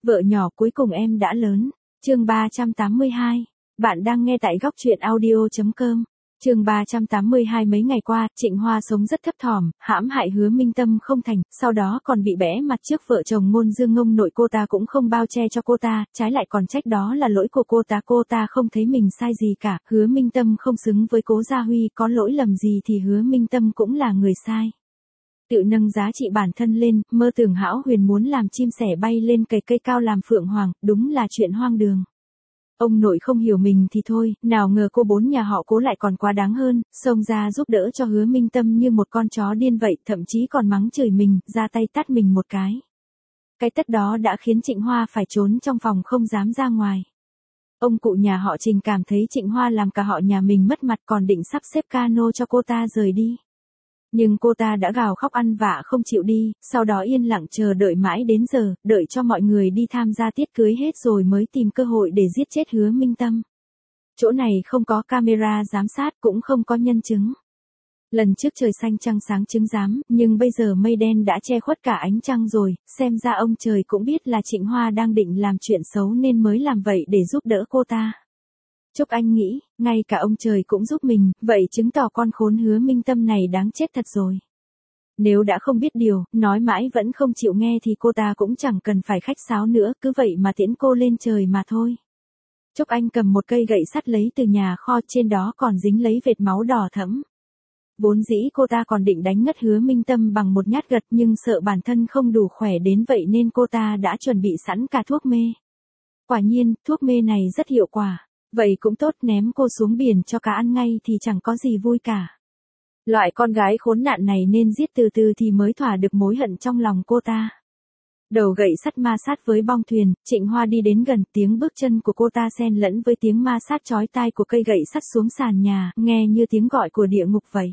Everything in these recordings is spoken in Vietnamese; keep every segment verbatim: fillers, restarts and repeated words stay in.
Vợ nhỏ cuối cùng em đã lớn. Chương ba trăm tám mươi hai. Bạn đang nghe tại góc truyện audio chấm com. Chương ba trăm tám mươi hai. Mấy ngày qua, Trịnh Hoa sống rất thấp thỏm, hãm hại Hứa Minh Tâm không thành, sau đó còn bị bẽ mặt trước vợ chồng ngôn dương ngông nội cô ta cũng không bao che cho cô ta, trái lại còn trách đó là lỗi của cô ta. Cô ta không thấy mình sai gì cả, Hứa Minh Tâm không xứng với Cố Gia Huy, có lỗi lầm gì thì Hứa Minh Tâm cũng là người sai. Tự nâng giá trị bản thân lên, mơ tưởng hão huyền muốn làm chim sẻ bay lên cày cây cao làm phượng hoàng, đúng là chuyện hoang đường. Ông nội không hiểu mình thì thôi, nào ngờ cô bốn nhà họ Cố lại còn quá đáng hơn, xông ra giúp đỡ cho Hứa Minh Tâm như một con chó điên vậy, thậm chí còn mắng chửi mình, ra tay tát mình một cái. Cái tất đó đã khiến Trịnh Hoa phải trốn trong phòng không dám ra ngoài. Ông cụ nhà họ Trình cảm thấy Trịnh Hoa làm cả họ nhà mình mất mặt, còn định sắp xếp cano cho cô ta rời đi. Nhưng cô ta đã gào khóc ăn vạ không chịu đi, sau đó yên lặng chờ đợi mãi đến giờ, đợi cho mọi người đi tham gia tiết cưới hết rồi mới tìm cơ hội để giết chết Hứa Minh Tâm. Chỗ này không có camera giám sát, cũng không có nhân chứng. Lần trước trời xanh trăng sáng chứng giám, nhưng bây giờ mây đen đã che khuất cả ánh trăng rồi, xem ra ông trời cũng biết là Trịnh Hoa đang định làm chuyện xấu nên mới làm vậy để giúp đỡ cô ta. Trúc Anh nghĩ, ngay cả ông trời cũng giúp mình, vậy chứng tỏ con khốn Hứa Minh Tâm này đáng chết thật rồi. Nếu đã không biết điều, nói mãi vẫn không chịu nghe thì cô ta cũng chẳng cần phải khách sáo nữa, cứ vậy mà tiễn cô lên trời mà thôi. Trúc Anh cầm một cây gậy sắt lấy từ nhà kho, trên đó còn dính lấy vệt máu đỏ thẫm. Vốn dĩ cô ta còn định đánh ngất Hứa Minh Tâm bằng một nhát gật, nhưng sợ bản thân không đủ khỏe đến vậy nên cô ta đã chuẩn bị sẵn cả thuốc mê. Quả nhiên, thuốc mê này rất hiệu quả. Vậy cũng tốt, ném cô xuống biển cho cá ăn ngay thì chẳng có gì vui cả. Loại con gái khốn nạn này nên giết từ từ thì mới thỏa được mối hận trong lòng cô ta. Đầu gậy sắt ma sát với bong thuyền, Trịnh Hoa đi đến gần, tiếng bước chân của cô ta xen lẫn với tiếng ma sát chói tai của cây gậy sắt xuống sàn nhà, nghe như tiếng gọi của địa ngục vậy.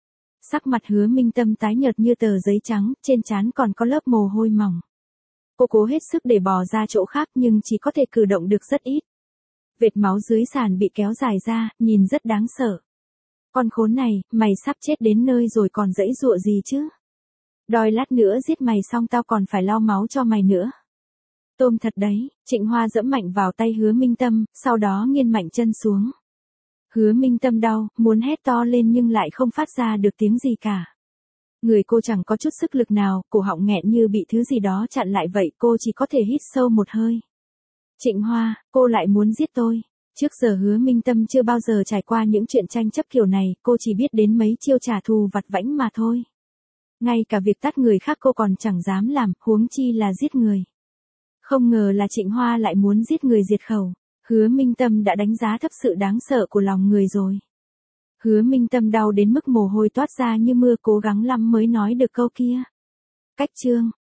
Sắc mặt Hứa Minh Tâm tái nhợt như tờ giấy trắng, trên trán còn có lớp mồ hôi mỏng. Cô cố hết sức để bò ra chỗ khác nhưng chỉ có thể cử động được rất ít. Vệt máu dưới sàn bị kéo dài ra, nhìn rất đáng sợ. Con khốn này, mày sắp chết đến nơi rồi còn giãy giụa gì chứ? Đòi lát nữa giết mày xong tao còn phải lau máu cho mày nữa. Tôm thật đấy, Trịnh Hoa giẫm mạnh vào tay Hứa Minh Tâm, sau đó nghiêng mạnh chân xuống. Hứa Minh Tâm đau, muốn hét to lên nhưng lại không phát ra được tiếng gì cả. Người cô chẳng có chút sức lực nào, cổ họng nghẹn như bị thứ gì đó chặn lại vậy, cô chỉ có thể hít sâu một hơi. Trịnh Hoa, cô lại muốn giết tôi. Trước giờ Hứa Minh Tâm chưa bao giờ trải qua những chuyện tranh chấp kiểu này, cô chỉ biết đến mấy chiêu trả thù vặt vãnh mà thôi. Ngay cả việc tát người khác cô còn chẳng dám làm, huống chi là giết người. Không ngờ là Trịnh Hoa lại muốn giết người diệt khẩu. Hứa Minh Tâm đã đánh giá thấp sự đáng sợ của lòng người rồi. Hứa Minh Tâm đau đến mức mồ hôi toát ra như mưa, cố gắng lắm mới nói được câu kia. Cách chương,